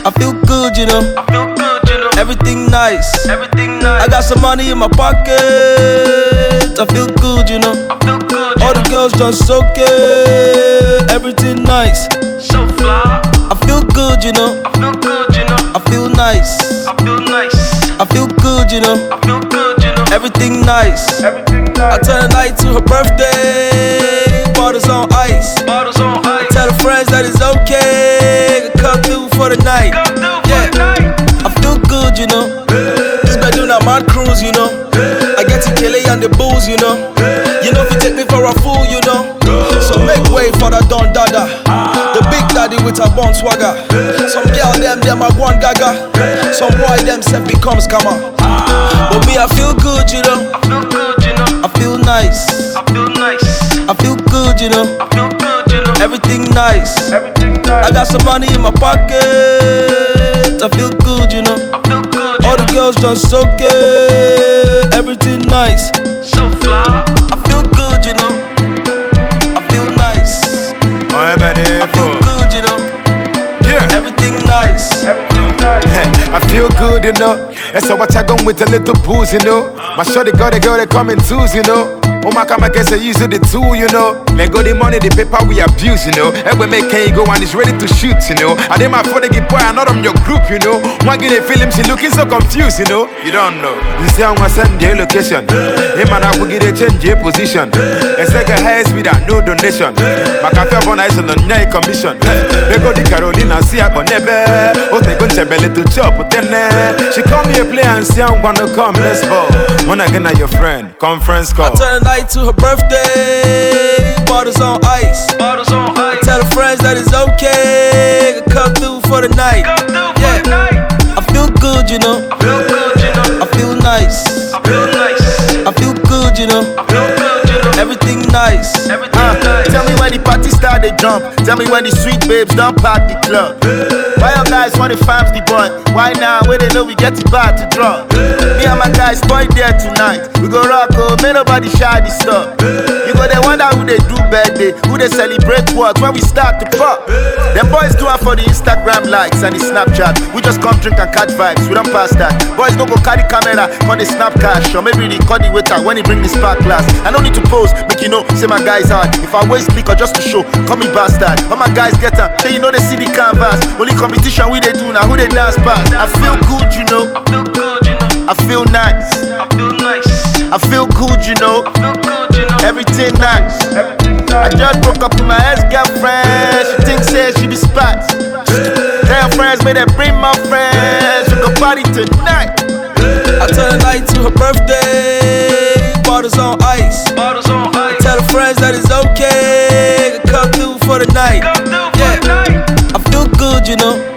I feel good, you know. I feel good, you know. Everything nice. Everything nice. I got some money in my pocket. I feel good, you know. I feel good. All the girls just okay. Everything nice. So fly. I feel good, you know. I feel good, you know. I feel nice. I feel nice. I feel good, you know. I feel good, you know. Everything nice. Everything I nice. turn the night to her birthday. Bottles on ice. Bottles on ice. Tell her friends that it's okay. Come through for the night. Come through for Yeah. the night. I feel good, you know. This been doing a mad cruise, you know. I get to Kelly and the booze, you know. You know if you take me for a fool, you know. So make way for the Don Dada, the big daddy with a born swagger. Some girl them a one gaga. Some boy them self becomes scammer. But me I feel good, you know. I feel good, you know. I feel nice. I feel nice. I feel good, you know. I feel good, you know. Everything nice. Everything I nice. got some money in my pocket. I feel good, you know. I feel good, you All the know. girls just okay. Everything nice. So fly. I feel good, you know. I feel nice. I feel good, you know. Yeah. Everything nice. Everything nice. I feel good, you know. And so what I go with a little booze, you know. My shorty got a girl that come in twos, you know. Oh my God, I guess I use the tool, you know. Let go the money, the paper we abuse, you know. And we make can you go and it's ready to shoot, you know. I did my phone to get boy, I'm not on your group, you know. One get a film, she looking so confused, you know. You don't know. You see, I'm gonna send their location. Hey man, I will get a change your position. And second highest with no donation. My cafe on ice on the night commission. They go to Carolina, see I on never. Oh, they go to belly to chop, but then she come here play and see I'm gonna come, let's go. When I get your friend, conference call. I turn the night to her birthday. Bottles on ice. Bottles on ice. Tell her friends that it's okay. Come through for the night. Come through for Yeah. the night. I feel good, you know. I feel good, you know. I feel nice. I feel nice. I feel good, you know. I feel good, you know. Everything nice. Everything nice. Tell me when the party start, they jump. Tell me when the sweet babes don't park the club. Why your guys want to farms the boy? Why now? Where they know we get it back to draw. Me and my guys boy there tonight. We go rock, oh, may nobody shy this stuff. You go they wonder who they do birthday, who they celebrate what when we start to pop. Them boys do it for the Instagram likes and the Snapchat. We just come drink and catch vibes, we don't pass that. Boys don't go carry camera when they snap cash, or maybe they call the waiter when he bring the spark glass. I don't need to pose, make you know, say my guys hard. If I waste liquor just to show, call me bastard. All my guys get up, say you know they see the canvas. Only competition we they do now, who they dance past. I feel good, you know. I feel good, you know. I feel nice. I feel nice. I feel good, you know. I feel good, you know. Everything nice. Everything I nice. just broke up with my ex-girlfriend. She thinks say she be spots. Tell friends, may they bring my friends. We go party tonight. I turn the night to her birthday. Bottles on ice. Bottles on ice. Tell her friends that it's okay. Come through for the night. Come through for Yeah. the night. I feel good, you know.